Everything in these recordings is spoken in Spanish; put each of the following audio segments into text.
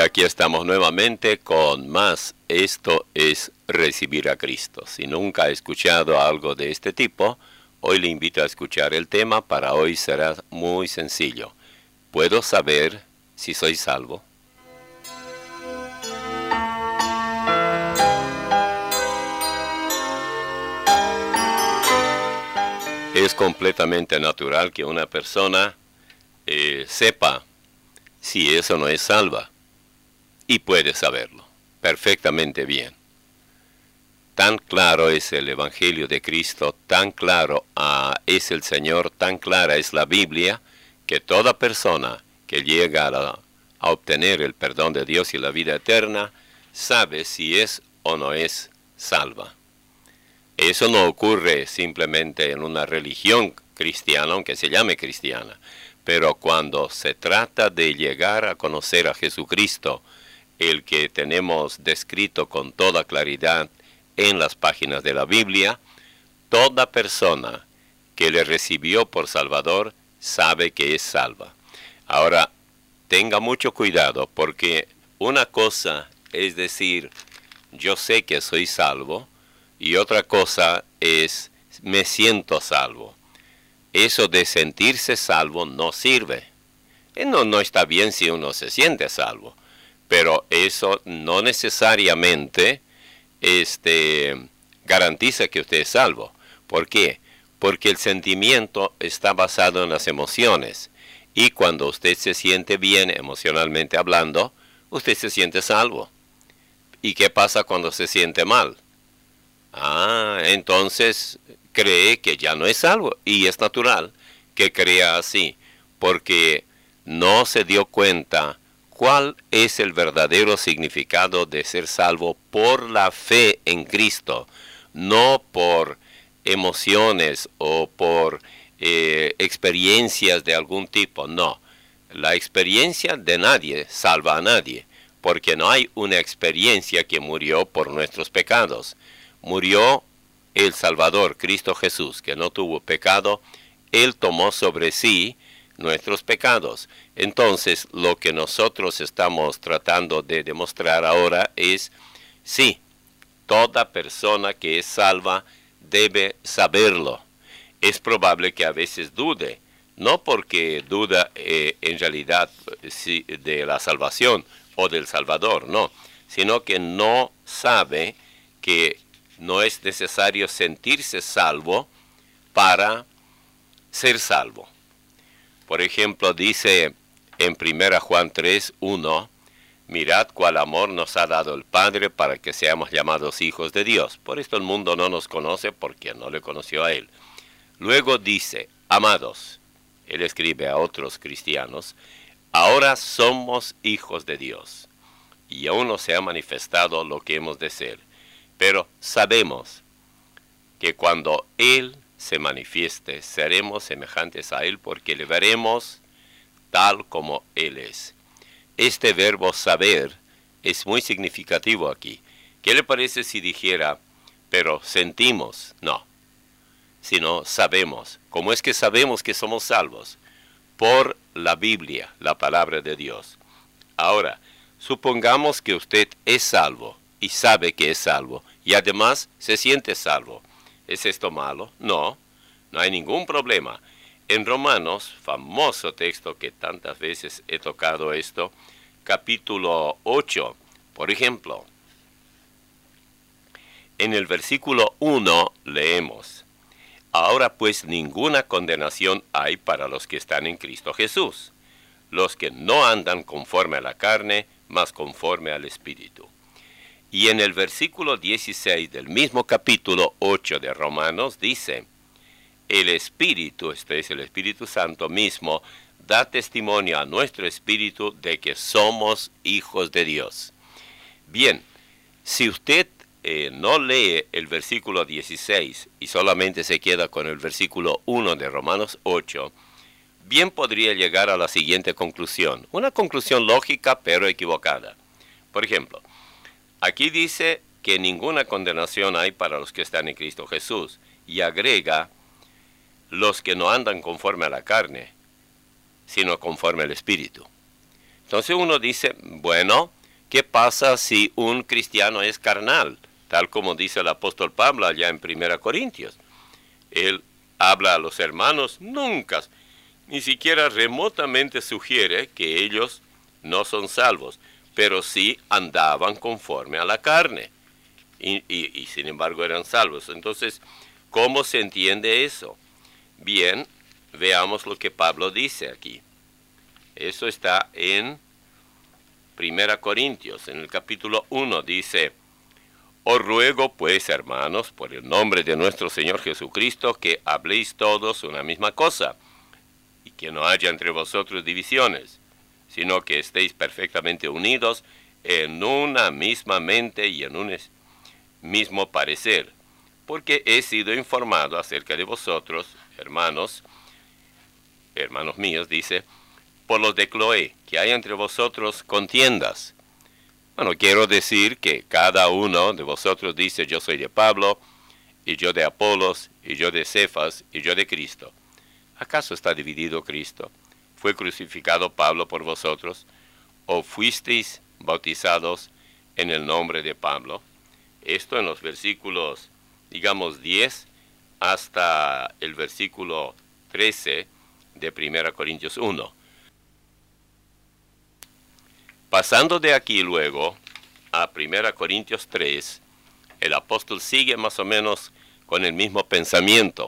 aquí estamos nuevamente con más. Esto es Recibir a Cristo. Si nunca ha escuchado algo de este tipo, hoy le invito a escuchar el tema. Para hoy será muy sencillo. ¿Puedo saber si soy salvo? Es completamente natural que una persona sepa si eso no es salva. Y puede saberlo perfectamente bien. Tan claro es el Evangelio de Cristo, tan claro es el Señor, tan clara es la Biblia, que toda persona que llega a obtener el perdón de Dios y la vida eterna, sabe si es o no es salva. Eso no ocurre simplemente en una religión cristiana, aunque se llame cristiana, pero cuando se trata de llegar a conocer a Jesucristo, el que tenemos descrito con toda claridad en las páginas de la Biblia, toda persona que le recibió por Salvador sabe que es salva. Ahora, tenga mucho cuidado, porque una cosa es decir, yo sé que soy salvo, y otra cosa es, me siento salvo. Eso de sentirse salvo no sirve. No está bien si uno se siente salvo. Pero eso no necesariamente garantiza que usted es salvo. ¿Por qué? Porque el sentimiento está basado en las emociones. Y cuando usted se siente bien emocionalmente hablando, usted se siente salvo. ¿Y qué pasa cuando se siente mal? Entonces cree que ya no es salvo. Y es natural que crea así, porque no se dio cuenta ¿cuál es el verdadero significado de ser salvo por la fe en Cristo? No por emociones o por experiencias de algún tipo, no. La experiencia de nadie salva a nadie, porque no hay una experiencia que murió por nuestros pecados. Murió el Salvador, Cristo Jesús, que no tuvo pecado. Él tomó sobre sí nuestros pecados. Entonces, lo que nosotros estamos tratando de demostrar ahora es, sí, toda persona que es salva debe saberlo. Es probable que a veces dude, no porque duda en realidad de la salvación o del Salvador, no, sino que no sabe que no es necesario sentirse salvo para ser salvo. Por ejemplo, dice en 1 Juan 3:1, mirad cuál amor nos ha dado el Padre para que seamos llamados hijos de Dios. Por esto el mundo no nos conoce porque no le conoció a Él. Luego dice, amados, Él escribe a otros cristianos, ahora somos hijos de Dios. Y aún no se ha manifestado lo que hemos de ser. Pero sabemos que cuando Él se manifieste, seremos semejantes a Él porque le veremos tal como Él es. Este verbo saber es muy significativo aquí. ¿Qué le parece si dijera, pero sentimos? No, sino sabemos. ¿Cómo es que sabemos que somos salvos? Por la Biblia, la palabra de Dios. Ahora, supongamos que usted es salvo y sabe que es salvo y además se siente salvo. ¿Es esto malo? No, no hay ningún problema. En Romanos, famoso texto que tantas veces he tocado esto, capítulo 8, por ejemplo, en el versículo 1 leemos, ahora pues ninguna condenación hay para los que están en Cristo Jesús, los que no andan conforme a la carne, mas conforme al Espíritu. Y en el versículo 16 del mismo capítulo 8 de Romanos dice, el Espíritu, este es el Espíritu Santo mismo, da testimonio a nuestro espíritu de que somos hijos de Dios. Bien, si usted no lee el versículo 16 y solamente se queda con el versículo 1 de Romanos 8, bien podría llegar a la siguiente conclusión. Una conclusión lógica pero equivocada. Por ejemplo, aquí dice que ninguna condenación hay para los que están en Cristo Jesús y agrega los que no andan conforme a la carne, sino conforme al Espíritu. Entonces uno dice, bueno, ¿Qué pasa si un cristiano es carnal? Tal como dice el apóstol Pablo allá en 1 Corintios. Él habla a los hermanos, nunca, ni siquiera remotamente sugiere que ellos no son salvos, pero sí andaban conforme a la carne. Y sin embargo eran salvos. Entonces, ¿cómo se entiende eso? Bien, veamos lo que Pablo dice aquí. Eso está en 1 Corintios, en el capítulo 1, dice: Os ruego pues, hermanos, por el nombre de nuestro Señor Jesucristo, que habléis todos una misma cosa, y que no haya entre vosotros divisiones, sino que estéis perfectamente unidos en una misma mente y en un mismo parecer, porque he sido informado acerca de vosotros, hermanos míos, dice, por los de Cloé, que hay entre vosotros contiendas. Bueno, quiero decir que cada uno de vosotros dice: yo soy de Pablo, y yo de Apolos, y yo de Cefas, y yo de Cristo. ¿Acaso está dividido Cristo? ¿Fue crucificado Pablo por vosotros? ¿O fuisteis bautizados en el nombre de Pablo? Esto en los versículos, digamos, 10 hasta el versículo 13 de 1 Corintios 1. Pasando de aquí luego a 1 Corintios 3, el apóstol sigue más o menos con el mismo pensamiento.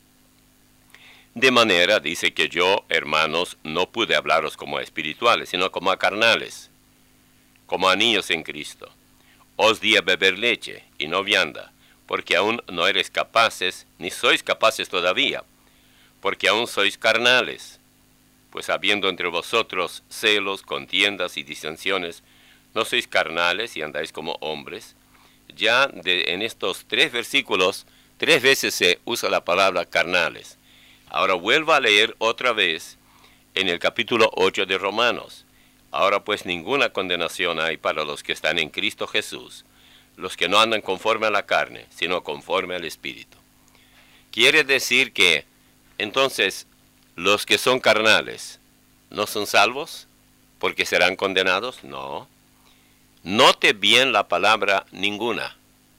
De manera, dice, que yo, hermanos, no pude hablaros como a espirituales, sino como a carnales, como a niños en Cristo. Os di a beber leche y no vianda, porque aún no eres capaces, ni sois capaces todavía, porque aún sois carnales. Pues habiendo entre vosotros celos, contiendas y disensiones, ¿no sois carnales y andáis como hombres? Ya en estos 3 versículos, 3 veces se usa la palabra carnales. Ahora vuelvo a leer otra vez en el capítulo 8 de Romanos. Ahora pues ninguna condenación hay para los que están en Cristo Jesús, los que no andan conforme a la carne, sino conforme al Espíritu. Quiere decir que, entonces, los que son carnales, ¿no son salvos? ¿Porque serán condenados? No. Note bien la palabra ninguna.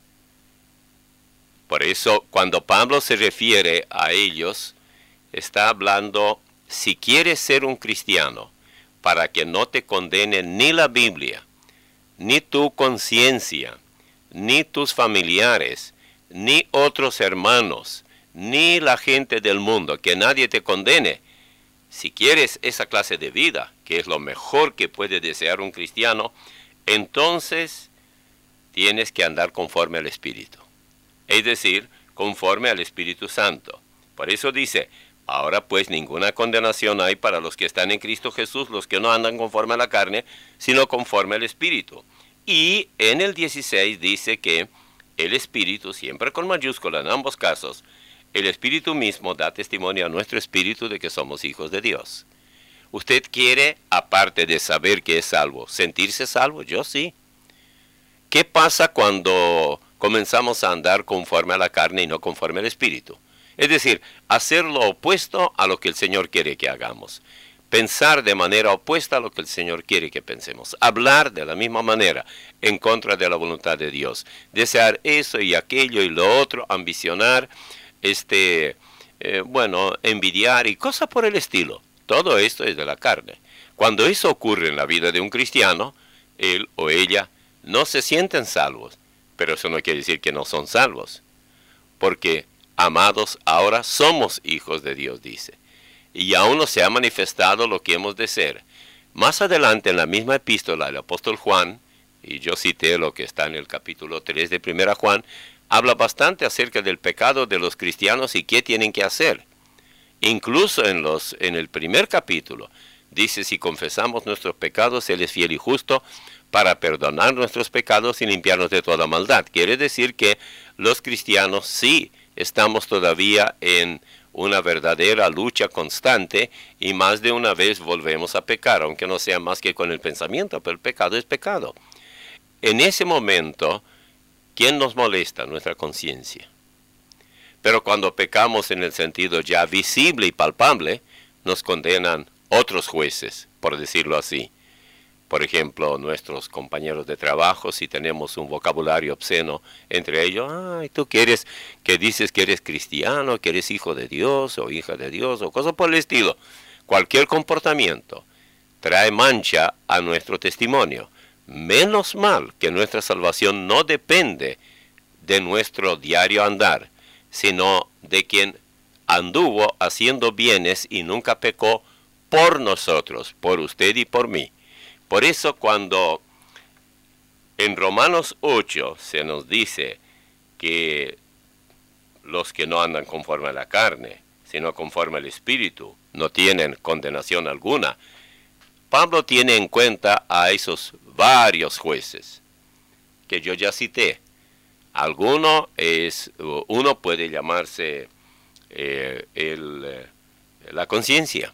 Por eso, cuando Pablo se refiere a ellos, está hablando, si quieres ser un cristiano, para que no te condene ni la Biblia, ni tu conciencia, ni tus familiares, ni otros hermanos, ni la gente del mundo, que nadie te condene. Si quieres esa clase de vida, que es lo mejor que puede desear un cristiano, entonces tienes que andar conforme al Espíritu. Es decir, conforme al Espíritu Santo. Por eso dice: ahora pues ninguna condenación hay para los que están en Cristo Jesús, los que no andan conforme a la carne, sino conforme al Espíritu. Y en el 16 dice que el Espíritu, siempre con mayúscula en ambos casos, el Espíritu mismo da testimonio a nuestro espíritu de que somos hijos de Dios. ¿Usted quiere, aparte de saber que es salvo, sentirse salvo? Yo sí. ¿Qué pasa cuando comenzamos a andar conforme a la carne y no conforme al Espíritu? Es decir, hacer lo opuesto a lo que el Señor quiere que hagamos. Pensar de manera opuesta a lo que el Señor quiere que pensemos. Hablar de la misma manera en contra de la voluntad de Dios. Desear eso y aquello y lo otro, ambicionar, envidiar y cosas por el estilo. Todo esto es de la carne. Cuando eso ocurre en la vida de un cristiano, él o ella no se sienten salvos. Pero eso no quiere decir que no son salvos. Porque, amados, ahora somos hijos de Dios, dice. Y aún no se ha manifestado lo que hemos de ser. Más adelante en la misma epístola del apóstol Juan, y yo cité lo que está en el capítulo 3 de 1 Juan, habla bastante acerca del pecado de los cristianos y qué tienen que hacer. Incluso en el primer capítulo, dice: si confesamos nuestros pecados, Él es fiel y justo para perdonar nuestros pecados y limpiarnos de toda maldad. Quiere decir que los cristianos sí estamos todavía en una verdadera lucha constante y más de una vez volvemos a pecar, aunque no sea más que con el pensamiento, pero el pecado es pecado. En ese momento, ¿quién nos molesta? Nuestra conciencia. Pero cuando pecamos en el sentido ya visible y palpable, nos condenan otros jueces, por decirlo así. Por ejemplo, nuestros compañeros de trabajo, si tenemos un vocabulario obsceno entre ellos, ay, tú que dices que eres cristiano, que eres hijo de Dios o hija de Dios o cosas por el estilo. Cualquier comportamiento trae mancha a nuestro testimonio. Menos mal que nuestra salvación no depende de nuestro diario andar, sino de quien anduvo haciendo bienes y nunca pecó por nosotros, por usted y por mí. Por eso cuando en Romanos 8 se nos dice que los que no andan conforme a la carne, sino conforme al Espíritu, no tienen condenación alguna, Pablo tiene en cuenta a esos varios jueces que yo ya cité. Uno puede llamarse la conciencia,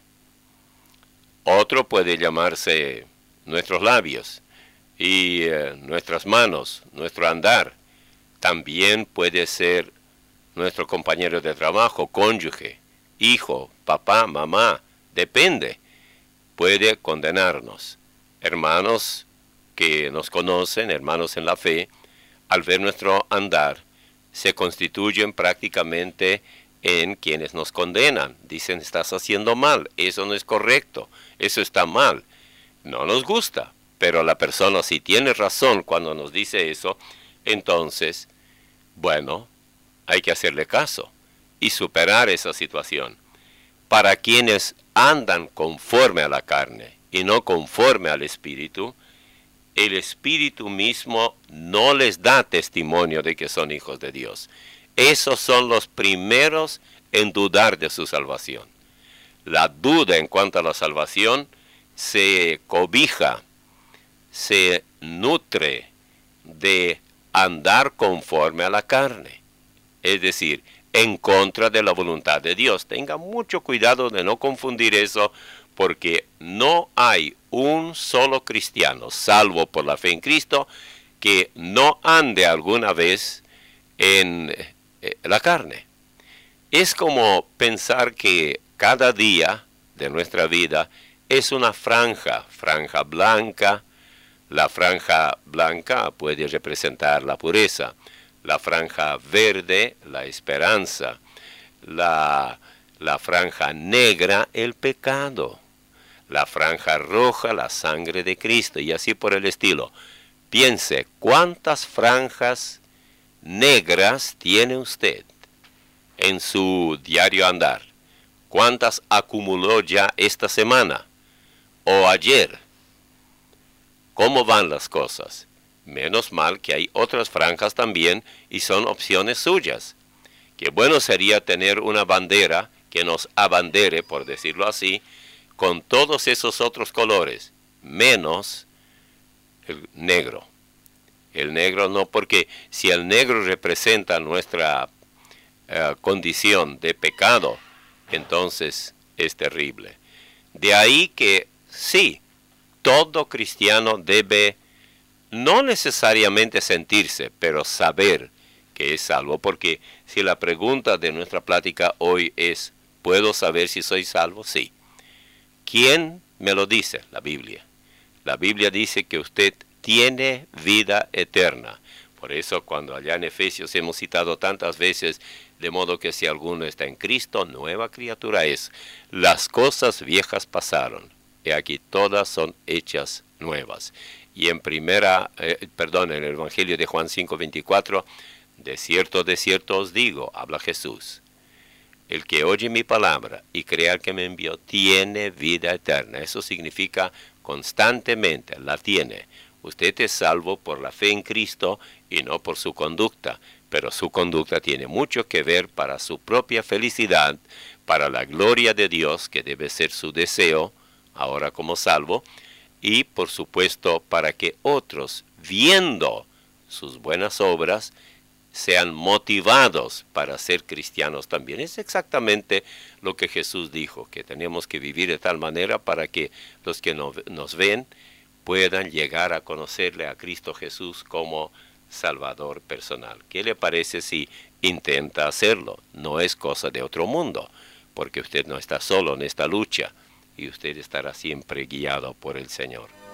otro puede llamarse nuestros labios y nuestras manos, nuestro andar. También puede ser nuestro compañero de trabajo, cónyuge, hijo, papá, mamá, depende. Puede condenarnos. Hermanos que nos conocen, hermanos en la fe, al ver nuestro andar, se constituyen prácticamente en quienes nos condenan. Dicen, estás haciendo mal, eso no es correcto, eso está mal. No nos gusta, pero la persona si tiene razón cuando nos dice eso, entonces, bueno, hay que hacerle caso y superar esa situación. Para quienes andan conforme a la carne y no conforme al Espíritu, el Espíritu mismo no les da testimonio de que son hijos de Dios. Esos son los primeros en dudar de su salvación. La duda en cuanto a la salvación se cobija, se nutre de andar conforme a la carne, es decir, en contra de la voluntad de Dios. Tenga mucho cuidado de no confundir eso, porque no hay un solo cristiano, salvo por la fe en Cristo, que no ande alguna vez en la carne. Es como pensar que cada día de nuestra vida es una franja blanca. La franja blanca puede representar la pureza, la franja verde, la esperanza, la franja negra, el pecado, la franja roja, la sangre de Cristo, y así por el estilo. Piense, ¿cuántas franjas negras tiene usted en su diario andar? ¿Cuántas acumuló ya esta semana o ayer? ¿Cómo van las cosas? Menos mal que hay otras franjas también y son opciones suyas. Qué bueno sería tener una bandera que nos abandere, por decirlo así, con todos esos otros colores, menos el negro. El negro no, porque si el negro representa nuestra condición de pecado, entonces es terrible. De ahí que sí, todo cristiano debe no necesariamente sentirse, pero saber que es salvo, porque si la pregunta de nuestra plática hoy es, ¿puedo saber si soy salvo? Sí. ¿Quién me lo dice? La Biblia. La Biblia dice que usted tiene vida eterna. Por eso cuando allá en Efesios hemos citado tantas veces, de modo que si alguno está en Cristo, nueva criatura es. Las cosas viejas pasaron, y aquí todas son hechas nuevas. Y en en el Evangelio de Juan 5:24, de cierto os digo, habla Jesús, el que oye mi palabra y crea al que me envió, tiene vida eterna. Eso significa constantemente, la tiene. Usted es salvo por la fe en Cristo y no por su conducta, pero su conducta tiene mucho que ver para su propia felicidad, para la gloria de Dios, que debe ser su deseo, ahora como salvo, y por supuesto para que otros, viendo sus buenas obras, sean motivados para ser cristianos también. Es exactamente lo que Jesús dijo, que tenemos que vivir de tal manera para que los que nos ven puedan llegar a conocerle a Cristo Jesús como Salvador personal. ¿Qué le parece si intenta hacerlo? No es cosa de otro mundo, porque usted no está solo en esta lucha y usted estará siempre guiado por el Señor.